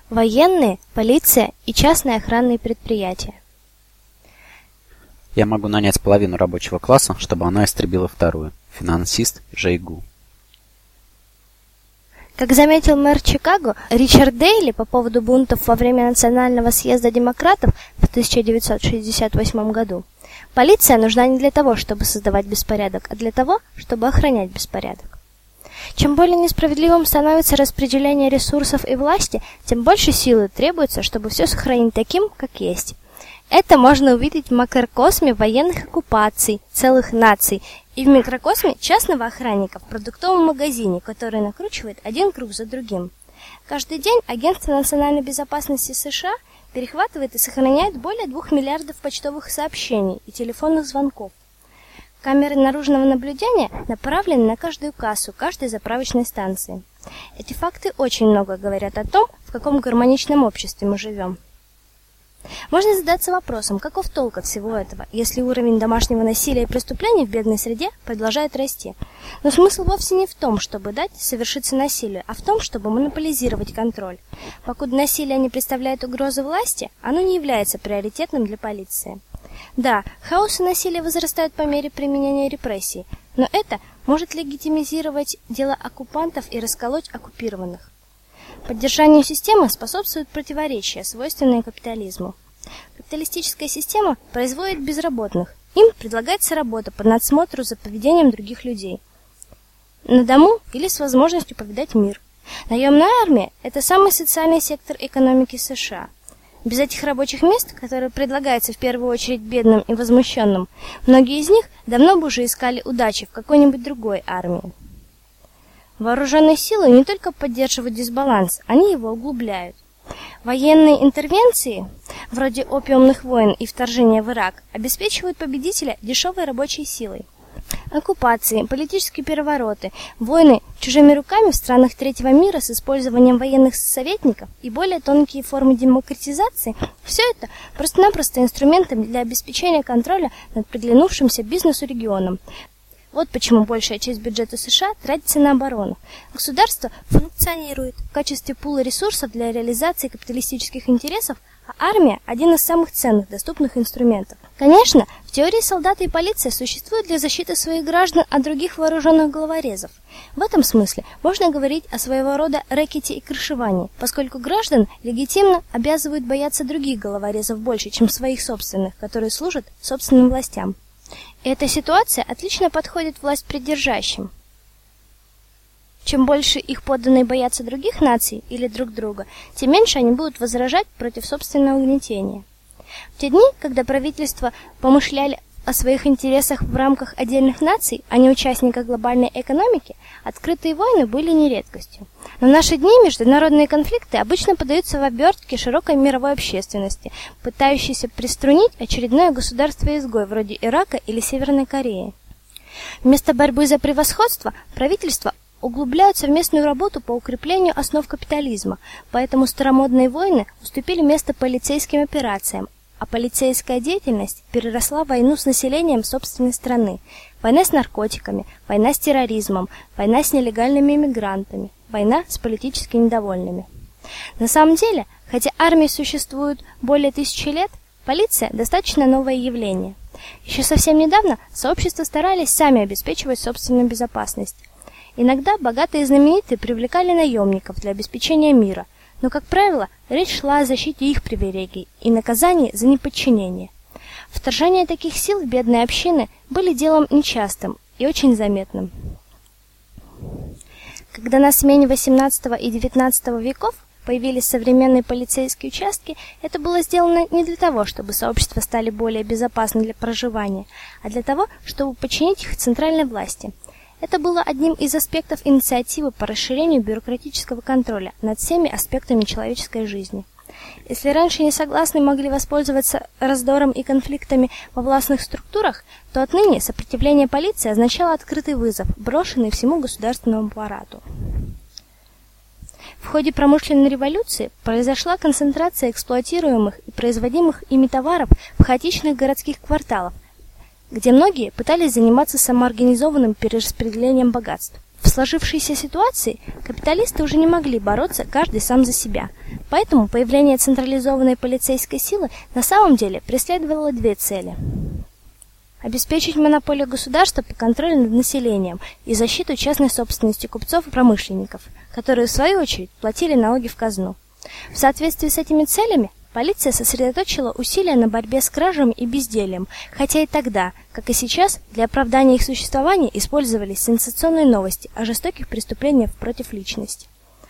Военные, полиция и частные охранные предприятия. Я могу нанять половину рабочего класса, чтобы она истребила вторую. Финансист Жейгу. Как заметил мэр Чикаго Ричард Дейли по поводу бунтов во время Национального съезда демократов в 1968 году, полиция нужна не для того, чтобы создавать беспорядок, а для того, чтобы охранять беспорядок. Чем более несправедливым становится распределение ресурсов и власти, тем больше силы требуется, чтобы все сохранить таким, как есть. Это можно увидеть в макрокосме военных оккупаций, целых наций, и в микрокосме частного охранника в продуктовом магазине, который накручивает один круг за другим. Каждый день Агентство национальной безопасности США перехватывает и сохраняет более 2 миллиардов почтовых сообщений и телефонных звонков. Камеры наружного наблюдения направлены на каждую кассу каждой заправочной станции. Эти факты очень много говорят о том, в каком гармоничном обществе мы живем. Можно задаться вопросом, каков толк от всего этого, если уровень домашнего насилия и преступлений в бедной среде продолжает расти. Но смысл вовсе не в том, чтобы дать совершиться насилию, а в том, чтобы монополизировать контроль. Покуда насилие не представляет угрозы власти, оно не является приоритетным для полиции. Да, хаос и насилие возрастают по мере применения репрессий, но это может легитимизировать дело оккупантов и расколоть оккупированных. Поддержанию системы способствуют противоречия, свойственные капитализму. Капиталистическая система производит безработных. Им предлагается работа по надсмотру за поведением других людей. На дому или с возможностью повидать мир. Наемная армия – это самый социальный сектор экономики США. Без этих рабочих мест, которые предлагаются в первую очередь бедным и возмущенным, многие из них давно бы уже искали удачи в какой-нибудь другой армии. Вооруженные силы не только поддерживают дисбаланс, они его углубляют. Военные интервенции, вроде опиумных войн и вторжения в Ирак, обеспечивают победителя дешевой рабочей силой. Оккупации, политические перевороты, войны чужими руками в странах третьего мира с использованием военных советников и более тонкие формы демократизации – все это просто-напросто инструменты для обеспечения контроля над приглянувшимся бизнесу регионом. Вот почему большая часть бюджета США тратится на оборону. Государство функционирует в качестве пула ресурсов для реализации капиталистических интересов, а армия – один из самых ценных доступных инструментов. Конечно, в теории солдаты и полиция существуют для защиты своих граждан от других вооруженных головорезов. В этом смысле можно говорить о своего рода рэкете и крышевании, поскольку граждан легитимно обязывают бояться других головорезов больше, чем своих собственных, которые служат собственным властям. Эта ситуация отлично подходит властьпридержащим. Чем больше их подданные боятся других наций или друг друга, тем меньше они будут возражать против собственного угнетения. В те дни, когда правительства помышляли о своих интересах в рамках отдельных наций, а не участниках глобальной экономики, открытые войны были не редкостью. Но в наши дни международные конфликты обычно подаются в обертке широкой мировой общественности, пытающейся приструнить очередное государство-изгой вроде Ирака или Северной Кореи. Вместо борьбы за превосходство правительства углубляют совместную работу по укреплению основ капитализма, поэтому старомодные войны уступили место полицейским операциям, а полицейская деятельность переросла в войну с населением собственной страны, война с наркотиками, война с терроризмом, война с нелегальными иммигрантами, война с политически недовольными. На самом деле, хотя армии существуют более 1000 лет, полиция достаточно новое явление. Еще совсем недавно сообщества старались сами обеспечивать собственную безопасность. Иногда богатые и знаменитые привлекали наемников для обеспечения мира, но, как правило, речь шла о защите их привилегий и наказании за неподчинение. Вторжения таких сил в бедные общины были делом нечастым и очень заметным. Когда на смене XVIII и XIX веков появились современные полицейские участки, это было сделано не для того, чтобы сообщества стали более безопасны для проживания, а для того, чтобы подчинить их центральной власти. Это было одним из аспектов инициативы по расширению бюрократического контроля над всеми аспектами человеческой жизни. Если раньше несогласные могли воспользоваться раздором и конфликтами во властных структурах, то отныне сопротивление полиции означало открытый вызов, брошенный всему государственному аппарату. В ходе промышленной революции произошла концентрация эксплуатируемых и производимых ими товаров в хаотичных городских кварталах, где многие пытались заниматься самоорганизованным перераспределением богатств. В сложившейся ситуации капиталисты уже не могли бороться каждый сам за себя. Поэтому появление централизованной полицейской силы на самом деле преследовало две цели: обеспечить монополию государства по контролю над населением и защиту частной собственности купцов и промышленников, которые в свою очередь платили налоги в казну. В соответствии с этими целями полиция сосредоточила усилия на борьбе с кражами и бездельем, хотя и тогда, как и сейчас, для оправдания их существования использовались сенсационные новости о жестоких преступлениях против личности.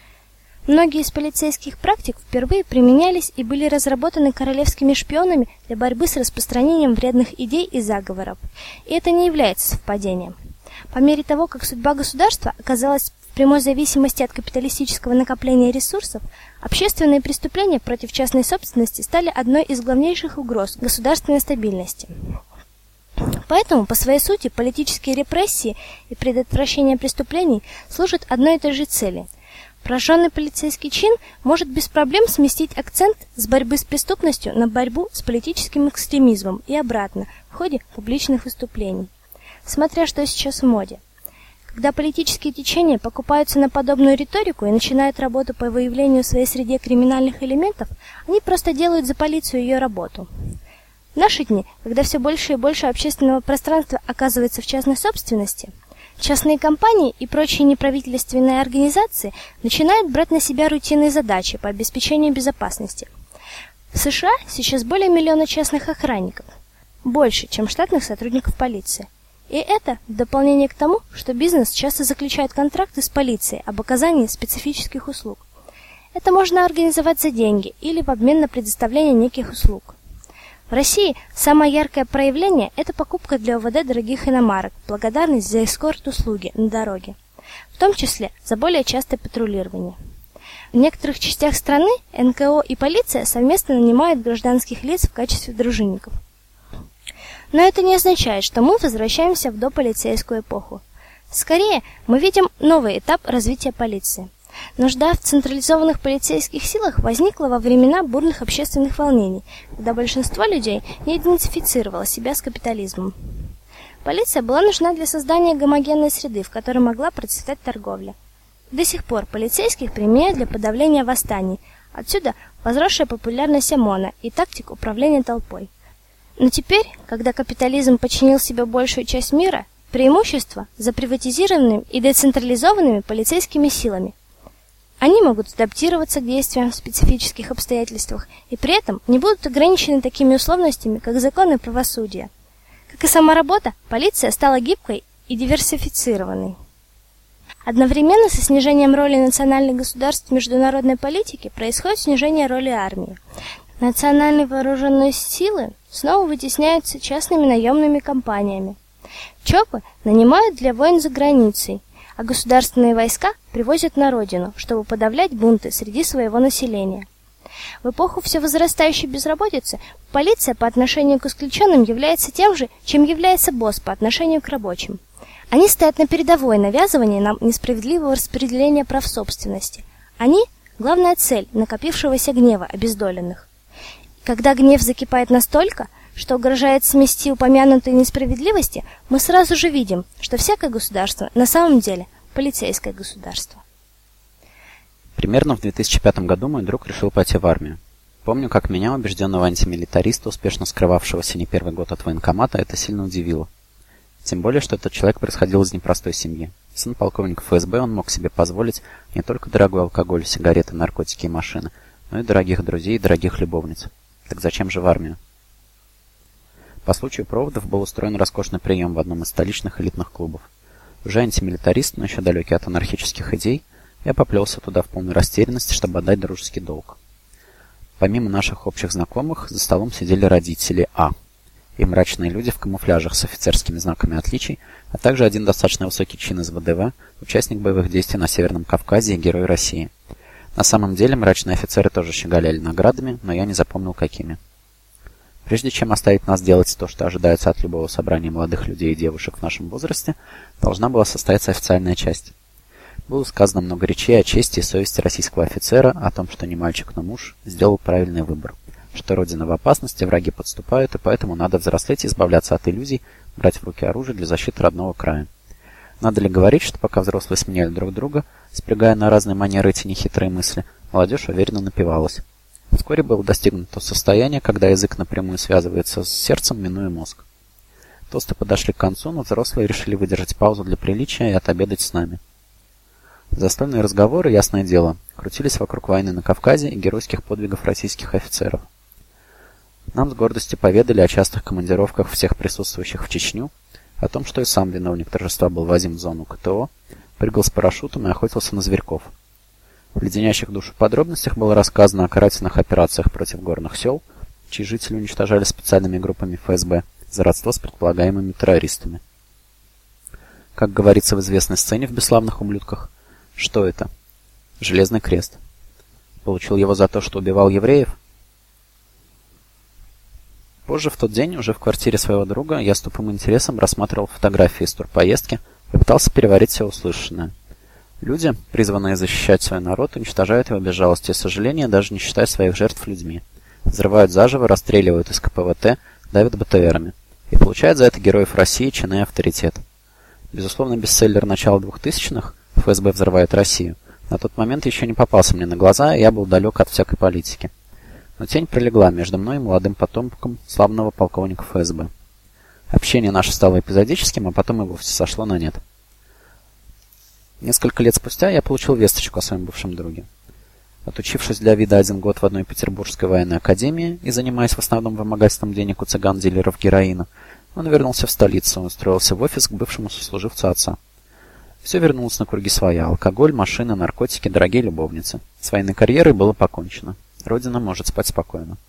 Многие из полицейских практик впервые применялись и были разработаны королевскими шпионами для борьбы с распространением вредных идей и заговоров. И это не является совпадением. По мере того, как судьба государства оказалась в прямой зависимости от капиталистического накопления ресурсов, общественные преступления против частной собственности стали одной из главнейших угроз государственной стабильности. Поэтому, по своей сути, политические репрессии и предотвращение преступлений служат одной и той же цели. Пораженный полицейский чин может без проблем сместить акцент с борьбы с преступностью на борьбу с политическим экстремизмом и обратно в ходе публичных выступлений. Смотря что сейчас в моде. Когда политические течения покупаются на подобную риторику и начинают работу по выявлению в своей среде криминальных элементов, они просто делают за полицию ее работу. В наши дни, когда все больше и больше общественного пространства оказывается в частной собственности, частные компании и прочие неправительственные организации начинают брать на себя рутинные задачи по обеспечению безопасности. В США сейчас более 1 миллиона частных охранников, больше, чем штатных сотрудников полиции. И это в дополнение к тому, что бизнес часто заключает контракты с полицией об оказании специфических услуг. Это можно организовать за деньги или в обмен на предоставление неких услуг. В России самое яркое проявление – это покупка для ОВД дорогих иномарок, благодарность за эскорт-услуги на дороге, в том числе за более частое патрулирование. В некоторых частях страны НКО и полиция совместно нанимают гражданских лиц в качестве дружинников. Но это не означает, что мы возвращаемся в дополицейскую эпоху. Скорее, мы видим новый этап развития полиции. Нужда в централизованных полицейских силах возникла во времена бурных общественных волнений, когда большинство людей не идентифицировало себя с капитализмом. Полиция была нужна для создания гомогенной среды, в которой могла процветать торговля. До сих пор полицейских применяют для подавления восстаний, отсюда возросшая популярность ОМОНа и тактик управления толпой. Но теперь, когда капитализм подчинил себе большую часть мира, преимущество за приватизированными и децентрализованными полицейскими силами. Они могут адаптироваться к действиям в специфических обстоятельствах и при этом не будут ограничены такими условностями, как закон и правосудие. Как и сама работа, полиция стала гибкой и диверсифицированной. Одновременно со снижением роли национальных государств в международной политике происходит снижение роли армии. Национальные вооруженные силы снова вытесняются частными наемными компаниями. ЧОПы нанимают для войн за границей, а государственные войска привозят на родину, чтобы подавлять бунты среди своего населения. В эпоху все возрастающей безработицы полиция по отношению к исключенным является тем же, чем является босс по отношению к рабочим. Они стоят на передовой навязывания нам несправедливого распределения прав собственности. Они – главная цель накопившегося гнева обездоленных. Когда гнев закипает настолько, что угрожает смести упомянутые несправедливости, мы сразу же видим, что всякое государство на самом деле полицейское государство. Примерно в 2005 году мой друг решил пойти в армию. Помню, как меня, убежденного антимилитариста, успешно скрывавшегося не первый год от военкомата, это сильно удивило. Тем более, что этот человек происходил из непростой семьи. Сын полковника ФСБ, он мог себе позволить не только дорогой алкоголь, сигареты, наркотики и машины, но и дорогих друзей и дорогих любовниц. Так зачем же в армию? По случаю проводов был устроен роскошный прием в одном из столичных элитных клубов. Уже антимилитарист, но еще далекий от анархических идей, я поплелся туда в полной растерянности, чтобы отдать дружеский долг. Помимо наших общих знакомых, за столом сидели родители А. И мрачные люди в камуфляжах с офицерскими знаками отличий, а также один достаточно высокий чин из ВДВ, участник боевых действий на Северном Кавказе и герой России. На самом деле, мрачные офицеры тоже щеголяли наградами, но я не запомнил, какими. Прежде чем оставить нас делать то, что ожидается от любого собрания молодых людей и девушек в нашем возрасте, должна была состояться официальная часть. Было сказано много речей о чести и совести российского офицера, о том, что не мальчик, но муж сделал правильный выбор, что Родина в опасности, враги подступают, и поэтому надо взрослеть и избавляться от иллюзий, брать в руки оружие для защиты родного края. Надо ли говорить, что пока взрослые сменяли друг друга, спрягая на разные манеры эти нехитрые мысли, молодежь уверенно напивалась. Вскоре было достигнуто то состояние, когда язык напрямую связывается с сердцем, минуя мозг. Тосты подошли к концу, но взрослые решили выдержать паузу для приличия и отобедать с нами. Застольные разговоры, ясное дело, крутились вокруг войны на Кавказе и геройских подвигов российских офицеров. Нам с гордостью поведали о частых командировках всех присутствующих в Чечню, о том, что и сам виновник торжества был возим в зону КТО, прыгал с парашютом и охотился на зверьков. В леденящих душу подробностях было рассказано о карательных операциях против горных сел, чьи жители уничтожали специальными группами ФСБ за родство с предполагаемыми террористами. Как говорится в известной сцене в «Бесславных ублюдках», что это? Железный крест. Получил его за то, что убивал евреев? Позже в тот день, уже в квартире своего друга, я с тупым интересом рассматривал фотографии из турпоездки и пытался переварить все услышанное. Люди, призванные защищать свой народ, уничтожают его без жалости и сожаления, даже не считая своих жертв людьми. Взрывают заживо, расстреливают из КПВТ, давят БТРами. И получают за это героев России, чины и авторитет. Безусловно, бестселлер начала 2000-х «ФСБ взрывает Россию» на тот момент еще не попался мне на глаза, и я был далек от всякой политики. Но тень пролегла между мной и молодым потомком славного полковника ФСБ. Общение наше стало эпизодическим, а потом и вовсе сошло на нет. Несколько лет спустя я получил весточку о своем бывшем друге. Отучившись для вида 1 год в одной петербургской военной академии и занимаясь в основном вымогательством денег у цыган-дилеров героина, он вернулся в столицу и устроился в офис к бывшему сослуживцу отца. Все вернулось на круги своя: алкоголь, машины, наркотики, дорогие любовницы. С военной карьерой было покончено. Родина может спать спокойно.